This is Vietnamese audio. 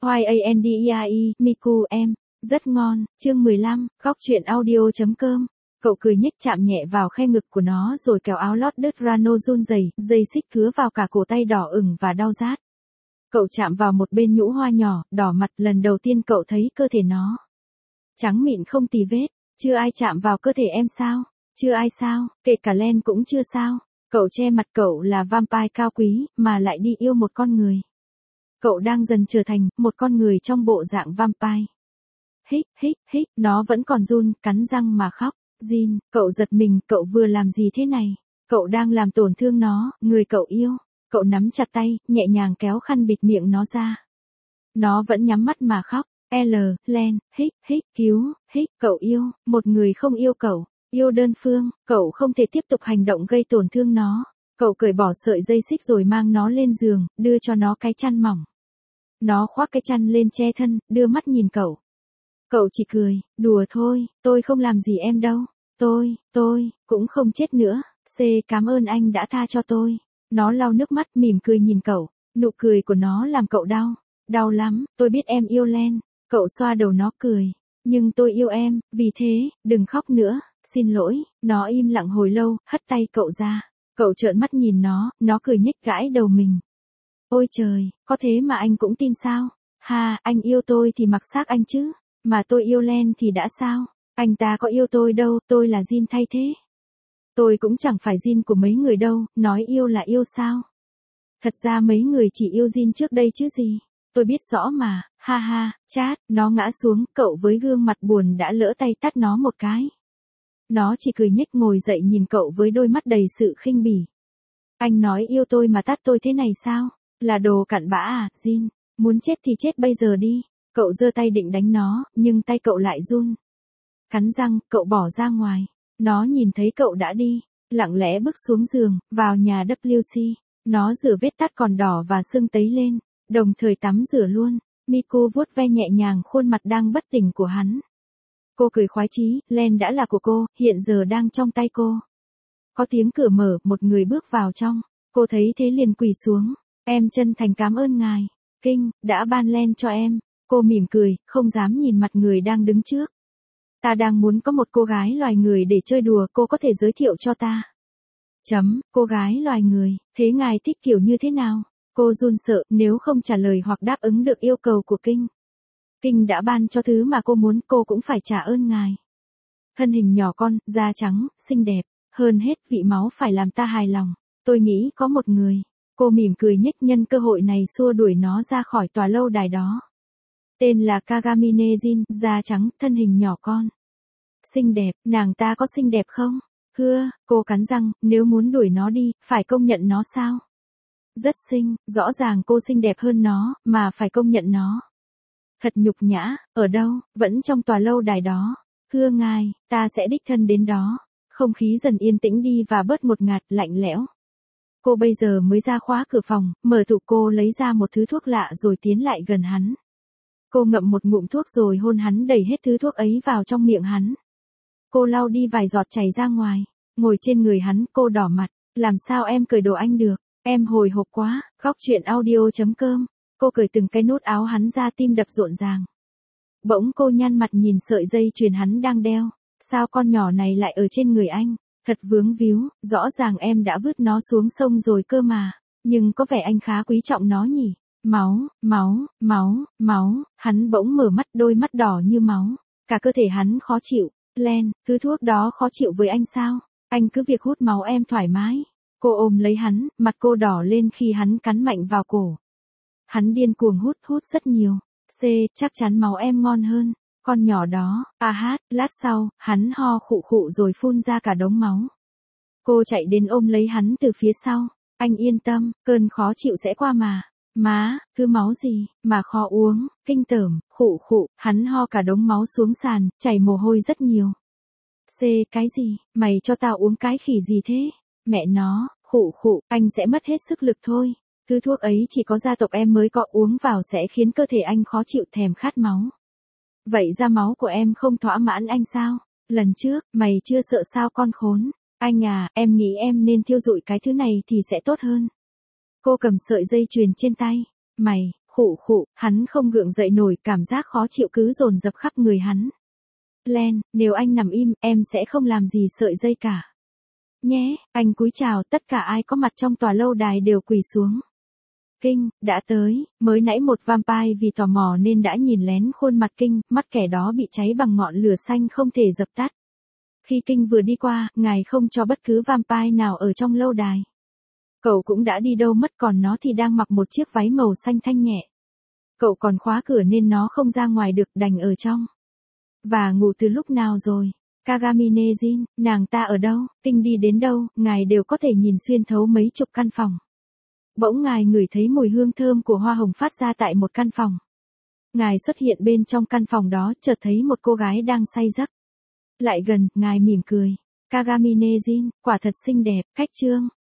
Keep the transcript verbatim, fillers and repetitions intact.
Y A N D E I E, Miku em, rất ngon, chương mười lăm, góc truyện audio.com. Cậu cười nhếch chạm nhẹ vào khe ngực của nó rồi kéo áo lót đứt Rano run rẩy, dây xích cứa vào cả cổ tay đỏ ửng và đau rát. Cậu chạm vào một bên nhũ hoa nhỏ, đỏ mặt, lần đầu tiên cậu thấy cơ thể nó. Trắng mịn không tì vết, chưa ai chạm vào cơ thể em sao? Chưa ai sao, kể cả Len cũng chưa sao. Cậu che mặt, cậu là vampire cao quý, mà lại đi yêu một con người. Cậu đang dần trở thành một con người trong bộ dạng vampire. Hích, hích, hích, nó vẫn còn run, cắn răng mà khóc. Jin, cậu giật mình, cậu vừa làm gì thế này? Cậu đang làm tổn thương nó, người cậu yêu. Cậu nắm chặt tay, nhẹ nhàng kéo khăn bịt miệng nó ra. Nó vẫn nhắm mắt mà khóc. L, Len, hích, hích, cứu, hích, cậu yêu, một người không yêu cậu, yêu đơn phương, cậu không thể tiếp tục hành động gây tổn thương nó. Cậu cởi bỏ sợi dây xích rồi mang nó lên giường, đưa cho nó cái chăn mỏng. Nó khoác cái chăn lên che thân, đưa mắt nhìn cậu. Cậu chỉ cười, đùa thôi, tôi không làm gì em đâu. Tôi, tôi, cũng không chết nữa. C, cảm ơn anh đã tha cho tôi. Nó lau nước mắt, mỉm cười nhìn cậu. Nụ cười của nó làm cậu đau. Đau lắm, tôi biết em yêu Len. Cậu xoa đầu nó cười. Nhưng tôi yêu em, vì thế, đừng khóc nữa. Xin lỗi. Nó im lặng hồi lâu, hất tay cậu ra. Cậu trợn mắt nhìn nó, nó cười nhếch gãi đầu mình. Ôi trời, có thế mà anh cũng tin sao? Ha, anh yêu tôi thì mặc xác anh chứ. Mà tôi yêu Len thì đã sao? Anh ta có yêu tôi đâu, tôi là Jin thay thế. Tôi cũng chẳng phải Jin của mấy người đâu, nói yêu là yêu sao? Thật ra mấy người chỉ yêu Jin trước đây chứ gì. Tôi biết rõ mà, ha ha, chát, nó ngã xuống, cậu với gương mặt buồn đã lỡ tay tát nó một cái. Nó chỉ cười nhếch ngồi dậy nhìn cậu với đôi mắt đầy sự khinh bỉ. Anh nói yêu tôi mà tát tôi thế này sao? Là đồ cặn bã à, Jin? Muốn chết thì chết bây giờ đi. Cậu giơ tay định đánh nó, nhưng tay cậu lại run. Cắn răng, cậu bỏ ra ngoài. Nó nhìn thấy cậu đã đi, lặng lẽ bước xuống giường, vào nhà W C. Nó rửa vết tát còn đỏ và sưng tấy lên, đồng thời tắm rửa luôn. Miku vuốt ve nhẹ nhàng khuôn mặt đang bất tỉnh của hắn. Cô cười khoái chí, Len đã là của cô, hiện giờ đang trong tay cô. Có tiếng cửa mở, một người bước vào trong. Cô thấy thế liền quỳ xuống. Em chân thành cảm ơn ngài. Kinh, đã ban Len cho em. Cô mỉm cười, không dám nhìn mặt người đang đứng trước. Ta đang muốn có một cô gái loài người để chơi đùa, cô có thể giới thiệu cho ta. Chấm, cô gái loài người, thế ngài thích kiểu như thế nào? Cô run sợ, nếu không trả lời hoặc đáp ứng được yêu cầu của Kinh. Kinh đã ban cho thứ mà cô muốn, cô cũng phải trả ơn ngài. Thân hình nhỏ con, da trắng, xinh đẹp, hơn hết vị máu phải làm ta hài lòng. Tôi nghĩ có một người. Cô mỉm cười nhếch nhân cơ hội này xua đuổi nó ra khỏi tòa lâu đài đó. Tên là Kagamine Jin, da trắng, thân hình nhỏ con. Xinh đẹp, nàng ta có xinh đẹp không? Hưa, cô cắn răng, nếu muốn đuổi nó đi, phải công nhận nó sao? Rất xinh, rõ ràng cô xinh đẹp hơn nó, mà phải công nhận nó. Thật nhục nhã, ở đâu, vẫn trong tòa lâu đài đó. Thưa ngài, ta sẽ đích thân đến đó. Không khí dần yên tĩnh đi và bớt một ngạt, lạnh lẽo. Cô bây giờ mới ra khóa cửa phòng, mở tủ cô lấy ra một thứ thuốc lạ rồi tiến lại gần hắn. Cô ngậm một ngụm thuốc rồi hôn hắn đầy hết thứ thuốc ấy vào trong miệng hắn. Cô lau đi vài giọt chảy ra ngoài, ngồi trên người hắn, cô đỏ mặt, làm sao em cởi đồ anh được, em hồi hộp quá, góc truyện audio.com. Cô cởi từng cái nút áo hắn ra, tim đập rộn ràng. Bỗng cô nhăn mặt nhìn sợi dây chuyền hắn đang đeo, sao con nhỏ này lại ở trên người anh, thật vướng víu, rõ ràng em đã vứt nó xuống sông rồi cơ mà, nhưng có vẻ anh khá quý trọng nó nhỉ. Máu, máu, máu, máu, hắn bỗng mở mắt, đôi mắt đỏ như máu, cả cơ thể hắn khó chịu. Len, thứ thuốc đó khó chịu với anh sao? Anh cứ việc hút máu em thoải mái. Cô ôm lấy hắn, mặt cô đỏ lên khi hắn cắn mạnh vào cổ. Hắn điên cuồng hút, hút rất nhiều. C, chắc chắn máu em ngon hơn. Con nhỏ đó, a hát, lát sau, hắn ho khụ khụ rồi phun ra cả đống máu. Cô chạy đến ôm lấy hắn từ phía sau. Anh yên tâm, cơn khó chịu sẽ qua mà. Má, cứ máu gì, mà khó uống, kinh tởm, khụ khụ, hắn ho cả đống máu xuống sàn, chảy mồ hôi rất nhiều. C, cái gì, mày cho tao uống cái khỉ gì thế? Mẹ nó, khụ khụ, anh sẽ mất hết sức lực thôi. Thứ thuốc ấy chỉ có gia tộc em mới có, uống vào sẽ khiến cơ thể anh khó chịu thèm khát máu. Vậy ra máu của em không thỏa mãn anh sao? Lần trước, mày chưa sợ sao con khốn? Anh à, em nghĩ em nên thiêu rụi cái thứ này thì sẽ tốt hơn. Cô cầm sợi dây chuyền trên tay. Mày, Khụ khụ, hắn không gượng dậy nổi, cảm giác khó chịu cứ dồn dập khắp người hắn. Len, nếu anh nằm im, em sẽ không làm gì sợi dây cả. Nhé, anh cúi chào, tất cả ai có mặt trong tòa lâu đài đều quỳ xuống. Kinh, đã tới, mới nãy một vampire vì tò mò nên đã nhìn lén khuôn mặt Kinh, mắt kẻ đó bị cháy bằng ngọn lửa xanh không thể dập tắt. Khi Kinh vừa đi qua, ngài không cho bất cứ vampire nào ở trong lâu đài. Cậu cũng đã đi đâu mất, còn nó thì đang mặc một chiếc váy màu xanh thanh nhẹ. Cậu còn khóa cửa nên nó không ra ngoài được, đành ở trong. Và ngủ từ lúc nào rồi? Kagamine Jin, nàng ta ở đâu? Kinh đi đến đâu, ngài đều có thể nhìn xuyên thấu mấy chục căn phòng. Bỗng ngài ngửi thấy mùi hương thơm của hoa hồng phát ra tại một căn phòng. Ngài xuất hiện bên trong căn phòng đó, chợt thấy một cô gái đang say giấc. Lại gần, ngài mỉm cười. Kagamine Jin, quả thật xinh đẹp, cách chương.